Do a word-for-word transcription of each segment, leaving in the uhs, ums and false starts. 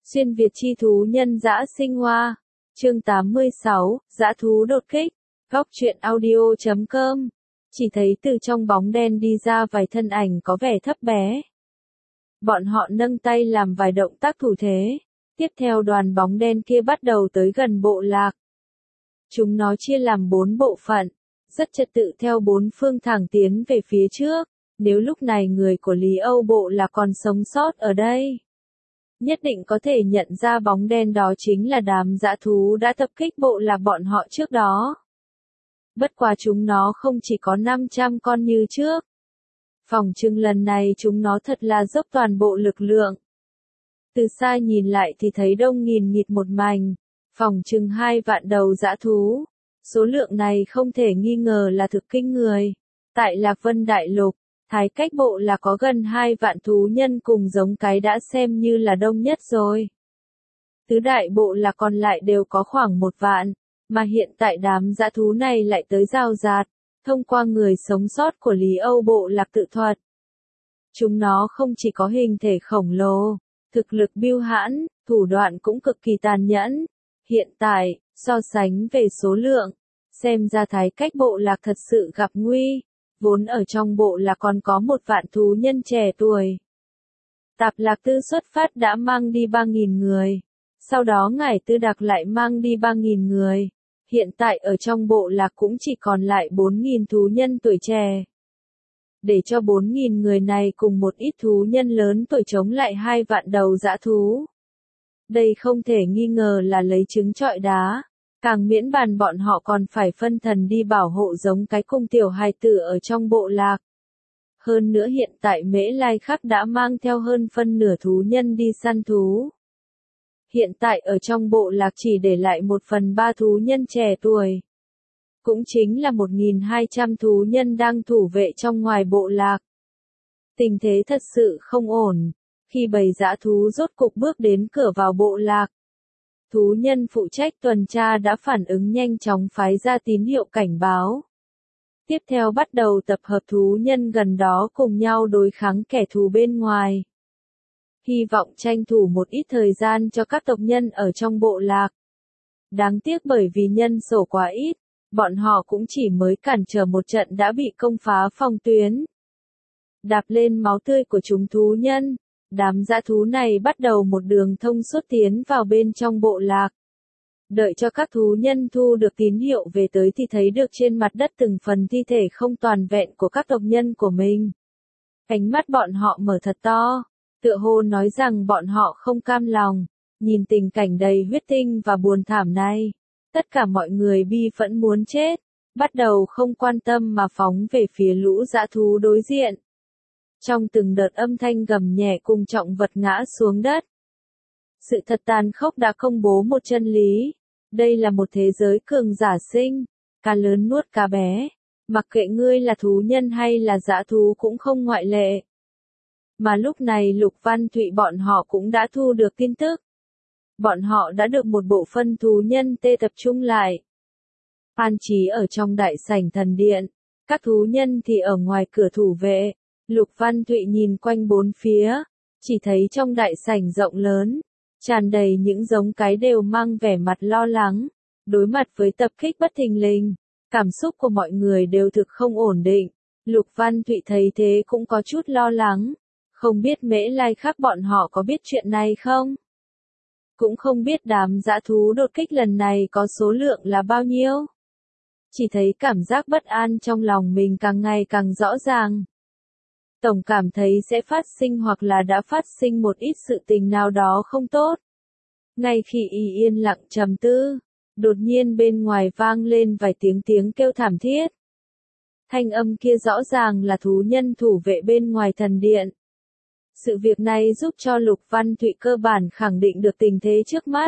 Xuyên Việt chi thú nhân dã sinh hoa. Chương tám mươi sáu, dã thú đột kích. Góc truyện audio chấm com. Chỉ thấy từ trong bóng đen đi ra vài thân ảnh có vẻ thấp bé. Bọn họ nâng tay làm vài động tác thủ thế. Tiếp theo đoàn bóng đen kia bắt đầu tới gần bộ lạc. Chúng nó chia làm bốn bộ phận, rất trật tự theo bốn phương thẳng tiến về phía trước. Nếu lúc này người của Lý Âu bộ là còn sống sót ở đây, nhất định có thể nhận ra bóng đen đó chính là đám dã thú đã tập kích bộ lạc bọn họ trước đó. Bất quá chúng nó không chỉ có năm trăm con như trước. Phỏng chừng lần này chúng nó thật là dốc toàn bộ lực lượng. Từ xa nhìn lại thì thấy đông nghìn nghịt một mảnh, phỏng chừng hai vạn đầu dã thú. Số lượng này không thể nghi ngờ là thực kinh người. Tại Lạc Vân Đại Lục, Thái Cách bộ là có gần hai vạn thú nhân cùng giống cái đã xem như là đông nhất rồi. Tứ đại bộ là còn lại đều có khoảng một vạn, mà hiện tại đám dã thú này lại tới rào rạt, thông qua người sống sót của Lý Âu bộ lạc tự thuật. Chúng nó không chỉ có hình thể khổng lồ, thực lực bưu hãn, thủ đoạn cũng cực kỳ tàn nhẫn. Hiện tại, so sánh về số lượng, xem ra Thái Cách bộ lạc thật sự gặp nguy. Vốn ở trong bộ là còn có một vạn thú nhân trẻ tuổi. Tạp Lạc Tư xuất phát đã mang đi ba nghìn người. Sau đó Ngải Tư Đặc lại mang đi ba nghìn người. Hiện tại ở trong bộ lạc cũng chỉ còn lại bốn nghìn thú nhân tuổi trẻ. Để cho bốn nghìn người này cùng một ít thú nhân lớn tuổi chống lại hai vạn đầu dã thú. Đây không thể nghi ngờ là lấy trứng trọi đá. Càng miễn bàn bọn họ còn phải phân thần đi bảo hộ giống cái cung tiểu hài tử ở trong bộ lạc. Hơn nữa hiện tại Mễ Lai Khắc đã mang theo hơn phân nửa thú nhân đi săn thú. Hiện tại ở trong bộ lạc chỉ để lại một phần ba thú nhân trẻ tuổi. Cũng chính là một nghìn hai trăm thú nhân đang thủ vệ trong ngoài bộ lạc. Tình thế thật sự không ổn. Khi bầy dã thú rốt cục bước đến cửa vào bộ lạc, thú nhân phụ trách tuần tra đã phản ứng nhanh chóng phái ra tín hiệu cảnh báo. Tiếp theo bắt đầu tập hợp thú nhân gần đó cùng nhau đối kháng kẻ thù bên ngoài. Hy vọng tranh thủ một ít thời gian cho các tộc nhân ở trong bộ lạc. Đáng tiếc bởi vì nhân số quá ít, bọn họ cũng chỉ mới cản trở một trận đã bị công phá phòng tuyến. Đạp lên máu tươi của chúng thú nhân, đám dã thú này bắt đầu một đường thông suốt tiến vào bên trong bộ lạc. Đợi cho các thú nhân thu được tín hiệu về tới thì thấy được trên mặt đất từng phần thi thể không toàn vẹn của các tộc nhân của mình. Ánh mắt bọn họ mở thật to, tựa hồ nói rằng bọn họ không cam lòng. Nhìn tình cảnh đầy huyết tinh và buồn thảm này, tất cả mọi người bi phẫn muốn chết, bắt đầu không quan tâm mà phóng về phía lũ dã thú đối diện. Trong từng đợt âm thanh gầm nhẹ cùng trọng vật ngã xuống đất. Sự thật tàn khốc đã công bố một chân lý. Đây là một thế giới cường giả sinh. Cá lớn nuốt cá bé. Mặc kệ ngươi là thú nhân hay là dã thú cũng không ngoại lệ. Mà lúc này Lục Văn Thụy bọn họ cũng đã thu được tin tức. Bọn họ đã được một bộ phân thú nhân tê tập trung lại. An trí ở trong đại sảnh thần điện. Các thú nhân thì ở ngoài cửa thủ vệ. Lục Văn Thụy nhìn quanh bốn phía, chỉ thấy trong đại sảnh rộng lớn, tràn đầy những giống cái đều mang vẻ mặt lo lắng. Đối mặt với tập kích bất thình lình, cảm xúc của mọi người đều thực không ổn định. Lục Văn Thụy thấy thế cũng có chút lo lắng. Không biết Mễ Lai Khắc bọn họ có biết chuyện này không? Cũng không biết đám dã thú đột kích lần này có số lượng là bao nhiêu? Chỉ thấy cảm giác bất an trong lòng mình càng ngày càng rõ ràng. Tổng cảm thấy sẽ phát sinh hoặc là đã phát sinh một ít sự tình nào đó không tốt. Ngay khi y yên lặng trầm tư, đột nhiên bên ngoài vang lên vài tiếng tiếng kêu thảm thiết. Thanh âm kia rõ ràng là thú nhân thủ vệ bên ngoài thần điện. Sự việc này giúp cho Lục Văn Thụy cơ bản khẳng định được tình thế trước mắt.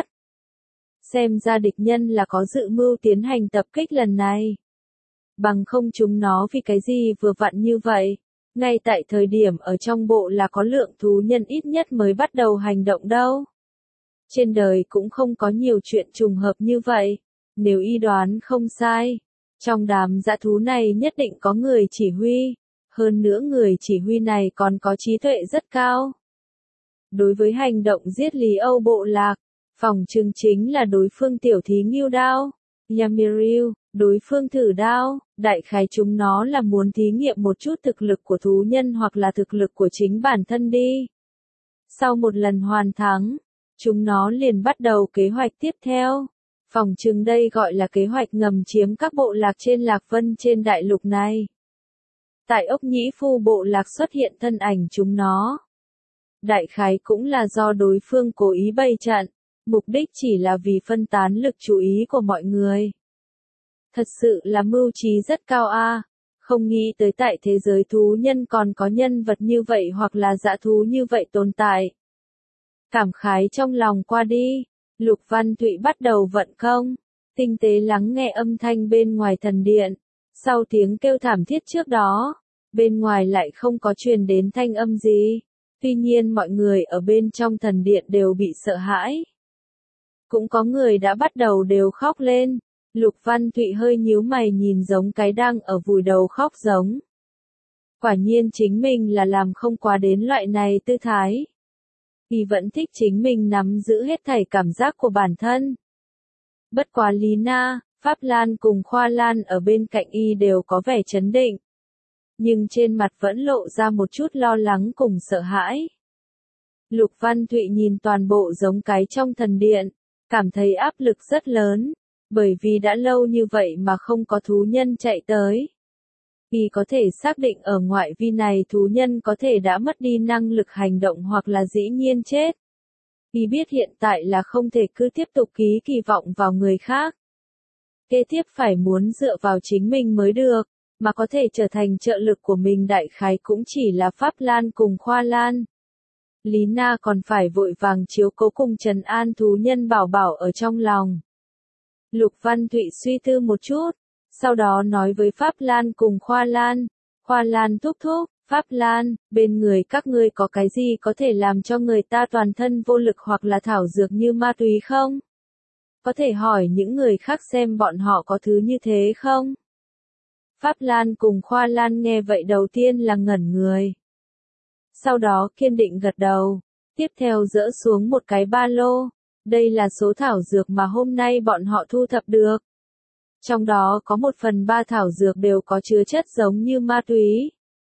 Xem ra địch nhân là có dự mưu tiến hành tập kích lần này. Bằng không chúng nó vì cái gì vừa vặn như vậy. Ngay tại thời điểm ở trong bộ là có lượng thú nhân ít nhất mới bắt đầu hành động đâu. Trên đời cũng không có nhiều chuyện trùng hợp như vậy. Nếu y đoán không sai, trong đám dã thú này nhất định có người chỉ huy. Hơn nữa người chỉ huy này còn có trí tuệ rất cao. đối với hành động giết Lý Âu bộ lạc, phòng trừng chính là đối phương tiểu thí ngưu đao, Yamiriu, đối phương thử đao, đại khái chúng nó là muốn thí nghiệm một chút thực lực của thú nhân hoặc là thực lực của chính bản thân đi. Sau một lần hoàn thắng, chúng nó liền bắt đầu kế hoạch tiếp theo. Phòng trừng đây gọi là kế hoạch ngầm chiếm các bộ lạc trên Lạc Vân trên đại lục này. Tại ốc Nhĩ Phu bộ lạc xuất hiện thân ảnh chúng nó. Đại khái cũng là do đối phương cố ý bày trận, mục đích chỉ là vì phân tán lực chú ý của mọi người. Thật sự là mưu trí rất cao a, không nghĩ tới tại thế giới thú nhân còn có nhân vật như vậy hoặc là dã thú như vậy tồn tại. Cảm khái trong lòng qua đi, Lục Văn Thụy bắt đầu vận công, tinh tế lắng nghe âm thanh bên ngoài thần điện. Sau tiếng kêu thảm thiết trước đó, bên ngoài lại không có truyền đến thanh âm gì. Tuy nhiên mọi người ở bên trong thần điện đều bị sợ hãi. Cũng có người đã bắt đầu đều khóc lên. Lục Văn Thụy hơi nhíu mày nhìn giống cái đang ở vùi đầu khóc giống. Quả nhiên chính mình là làm không quá đến loại này tư thái. Y vẫn thích chính mình nắm giữ hết thảy cảm giác của bản thân. Bất quá Lý Na, Pháp Lan cùng Khoa Lan ở bên cạnh Y đều có vẻ chấn định. Nhưng trên mặt vẫn lộ ra một chút lo lắng cùng sợ hãi. Lục Văn Thụy nhìn toàn bộ giống cái trong thần điện, cảm thấy áp lực rất lớn, bởi vì đã lâu như vậy mà không có thú nhân chạy tới. Y có thể xác định ở ngoại vi này thú nhân có thể đã mất đi năng lực hành động hoặc là dĩ nhiên chết. Y biết hiện tại là không thể cứ tiếp tục ký kỳ vọng vào người khác. Kế tiếp phải muốn dựa vào chính mình mới được, mà có thể trở thành trợ lực của mình đại khái cũng chỉ là Pháp Lan cùng Khoa Lan. Lý Na còn phải vội vàng chiếu cố cùng trấn an thú nhân bảo bảo ở trong lòng. Lục Văn Thụy suy tư một chút, sau đó nói với Pháp Lan cùng Khoa Lan. Khoa Lan thúc thúc, Pháp Lan, bên người các ngươi có cái gì có thể làm cho người ta toàn thân vô lực hoặc là thảo dược như ma túy không? Có thể hỏi những người khác xem bọn họ có thứ như thế không? Pháp Lan cùng Khoa Lan nghe vậy đầu tiên là ngẩn người. Sau đó kiên định gật đầu, tiếp theo dỡ xuống một cái ba lô. Đây là số thảo dược mà hôm nay bọn họ thu thập được. Trong đó có một phần ba thảo dược đều có chứa chất giống như ma túy.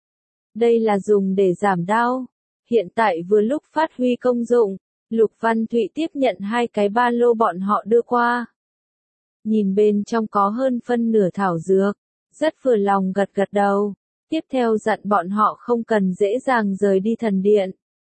Đây là dùng để giảm đau. Hiện tại vừa lúc phát huy công dụng, Lục Văn Thụy tiếp nhận hai cái ba lô bọn họ đưa qua. Nhìn bên trong có hơn phân nửa thảo dược, rất vừa lòng gật gật đầu. Tiếp theo dặn bọn họ không cần dễ dàng rời đi thần điện.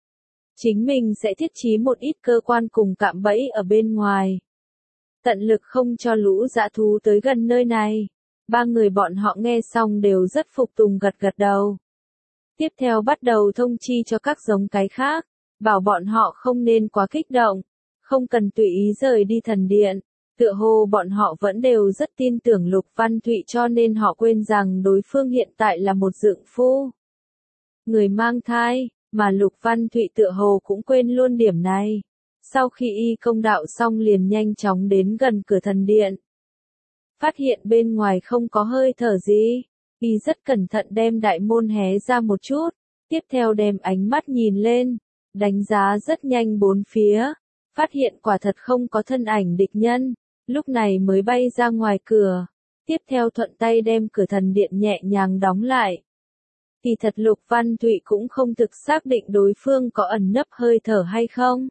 Chính mình sẽ thiết trí một ít cơ quan cùng cạm bẫy ở bên ngoài. Tận lực không cho lũ dã thú tới gần nơi này. Ba người bọn họ nghe xong đều rất phục tùng gật gật đầu. Tiếp theo bắt đầu thông chi cho các giống cái khác, bảo bọn họ không nên quá kích động, không cần tùy ý rời đi thần điện. Tựa hồ bọn họ vẫn đều rất tin tưởng Lục Văn Thụy cho nên họ quên rằng đối phương hiện tại là một dượng phu. Người mang thai, mà Lục Văn Thụy tựa hồ cũng quên luôn điểm này. Sau khi y công đạo xong liền nhanh chóng đến gần cửa thần điện. Phát hiện bên ngoài không có hơi thở gì. Y rất cẩn thận đem đại môn hé ra một chút. Tiếp theo đem ánh mắt nhìn lên. Đánh giá rất nhanh bốn phía. Phát hiện quả thật không có thân ảnh địch nhân. Lúc này mới bay ra ngoài cửa. Tiếp theo thuận tay đem cửa thần điện nhẹ nhàng đóng lại. Thì thật Lục Văn Thụy cũng không thực xác định đối phương có ẩn nấp hơi thở hay không.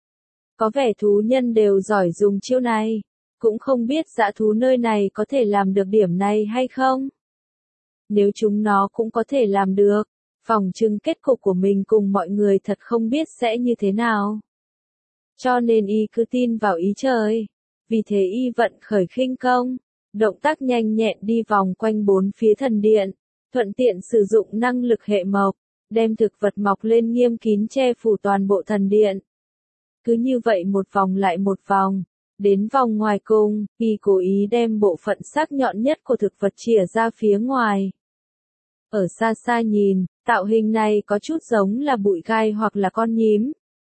Có vẻ thú nhân đều giỏi dùng chiêu này. Cũng không biết dã thú nơi này có thể làm được điểm này hay không. Nếu chúng nó cũng có thể làm được, phòng trừng kết cục của mình cùng mọi người thật không biết sẽ như thế nào. Cho nên y cứ tin vào ý trời. Vì thế y vận khởi khinh công, động tác nhanh nhẹn đi vòng quanh bốn phía thần điện, thuận tiện sử dụng năng lực hệ mộc, đem thực vật mọc lên nghiêm kín che phủ toàn bộ thần điện. Cứ như vậy một vòng lại một vòng, đến vòng ngoài cùng, y cố ý đem bộ phận sắc nhọn nhất của thực vật chĩa ra phía ngoài. Ở xa xa nhìn, tạo hình này có chút giống là bụi gai hoặc là con nhím.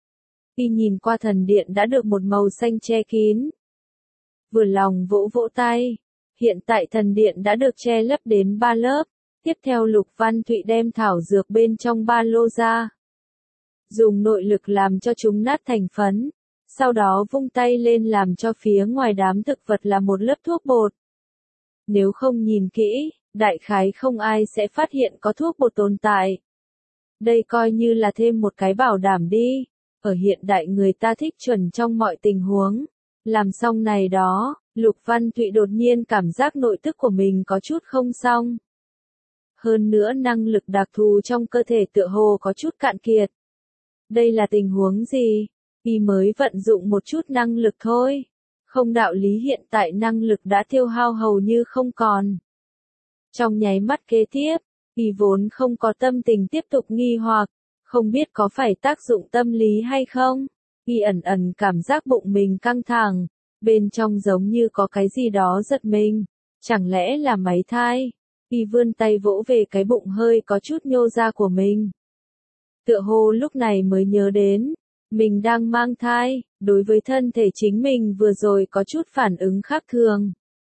Y nhìn qua thần điện đã được một màu xanh che kín. Vừa lòng vỗ vỗ tay, hiện tại thần điện đã được che lấp đến ba lớp, tiếp theo Lục Văn Thụy đem thảo dược bên trong ba lô ra. dùng nội lực làm cho chúng nát thành phấn, sau đó vung tay lên làm cho phía ngoài đám thực vật là một lớp thuốc bột. Nếu không nhìn kỹ, đại khái không ai sẽ phát hiện có thuốc bột tồn tại. Đây coi như là thêm một cái bảo đảm đi. Ở hiện đại người ta thích chuẩn trong mọi tình huống. Làm xong này đó, Lục Văn Thụy đột nhiên cảm giác nội tức của mình có chút không xong. Hơn nữa năng lực đặc thù trong cơ thể tựa hồ có chút cạn kiệt. Đây là tình huống gì? Y mới vận dụng một chút năng lực thôi. Không đạo lý hiện tại năng lực đã tiêu hao hầu như không còn. Trong nháy mắt kế tiếp, Y vốn không có tâm tình tiếp tục nghi hoặc, không biết có phải tác dụng tâm lý hay không. Y ẩn ẩn cảm giác bụng mình căng thẳng, bên trong giống như có cái gì đó giật mình, chẳng lẽ là máy thai. Y vươn tay vỗ về cái bụng hơi có chút nhô ra của mình. Tựa hồ lúc này mới nhớ đến, mình đang mang thai, đối với thân thể chính mình vừa rồi có chút phản ứng khác thường.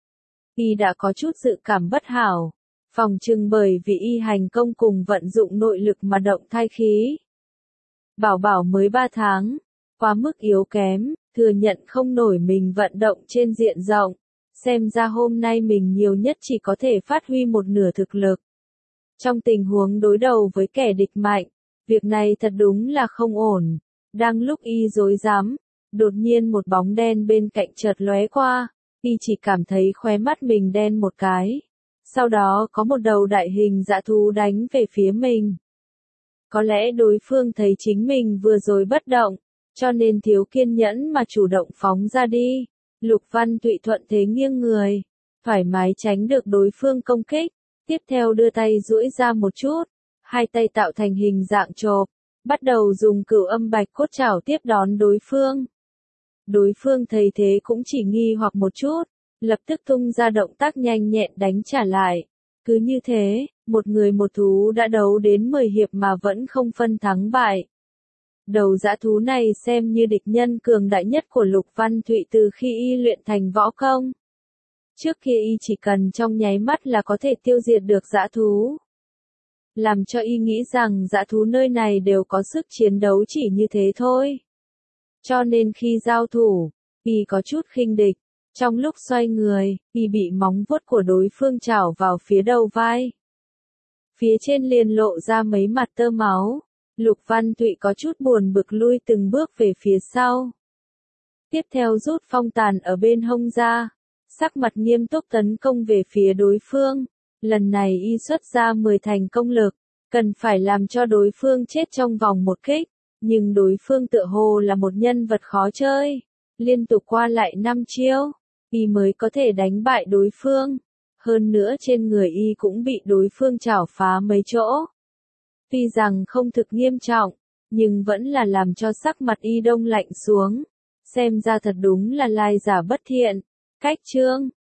Y đã có chút dự cảm bất hảo, phòng trừng bởi vì Y hành công cùng vận dụng nội lực mà động thai khí. Bảo bảo mới ba tháng, quá mức yếu kém, thừa nhận không nổi mình vận động trên diện rộng, xem ra hôm nay mình nhiều nhất chỉ có thể phát huy một nửa thực lực. Trong tình huống đối đầu với kẻ địch mạnh, việc này thật đúng là không ổn. Đang lúc Y rối rắm, đột nhiên một bóng đen bên cạnh chợt lóe qua, Y chỉ cảm thấy khóe mắt mình đen một cái. Sau đó có một đầu đại hình dã thú đánh về phía mình. Có lẽ đối phương thấy chính mình vừa rồi bất động, cho nên thiếu kiên nhẫn mà chủ động phóng ra đi. Lục Văn Thụy thuận thế nghiêng người, thoải mái tránh được đối phương công kích, tiếp theo đưa tay duỗi ra một chút, hai tay tạo thành hình dạng chộp, bắt đầu dùng cửu âm bạch cốt chảo tiếp đón đối phương. Đối phương thấy thế cũng chỉ nghi hoặc một chút, lập tức tung ra động tác nhanh nhẹn đánh trả lại. Cứ như thế, một người một thú đã đấu đến mười hiệp mà vẫn không phân thắng bại. Đầu dã thú này xem như địch nhân cường đại nhất của Lục Văn Thụy từ khi Y luyện thành võ công. Trước kia Y chỉ cần trong nháy mắt là có thể tiêu diệt được dã thú. Làm cho Y nghĩ rằng dã thú nơi này đều có sức chiến đấu chỉ như thế thôi. Cho nên khi giao thủ, Y có chút khinh địch. Trong lúc xoay người, Y bị móng vuốt của đối phương chảo vào phía đầu vai. Phía trên liền lộ ra mấy mặt tơ máu. Lục Văn Thụy có chút buồn bực lui từng bước về phía sau. Tiếp theo rút phong tàn ở bên hông ra, sắc mặt nghiêm túc tấn công về phía đối phương. Lần này Y xuất ra mười thành công lực, cần phải làm cho đối phương chết trong vòng một kích, nhưng đối phương tựa hồ là một nhân vật khó chơi, liên tục qua lại năm chiêu, Y mới có thể đánh bại đối phương. Hơn nữa trên người Y cũng bị đối phương chảo phá mấy chỗ. Tuy rằng không thực nghiêm trọng, nhưng vẫn là làm cho sắc mặt Y đông lạnh xuống. Xem ra thật đúng là lai giả bất thiện. Cách chương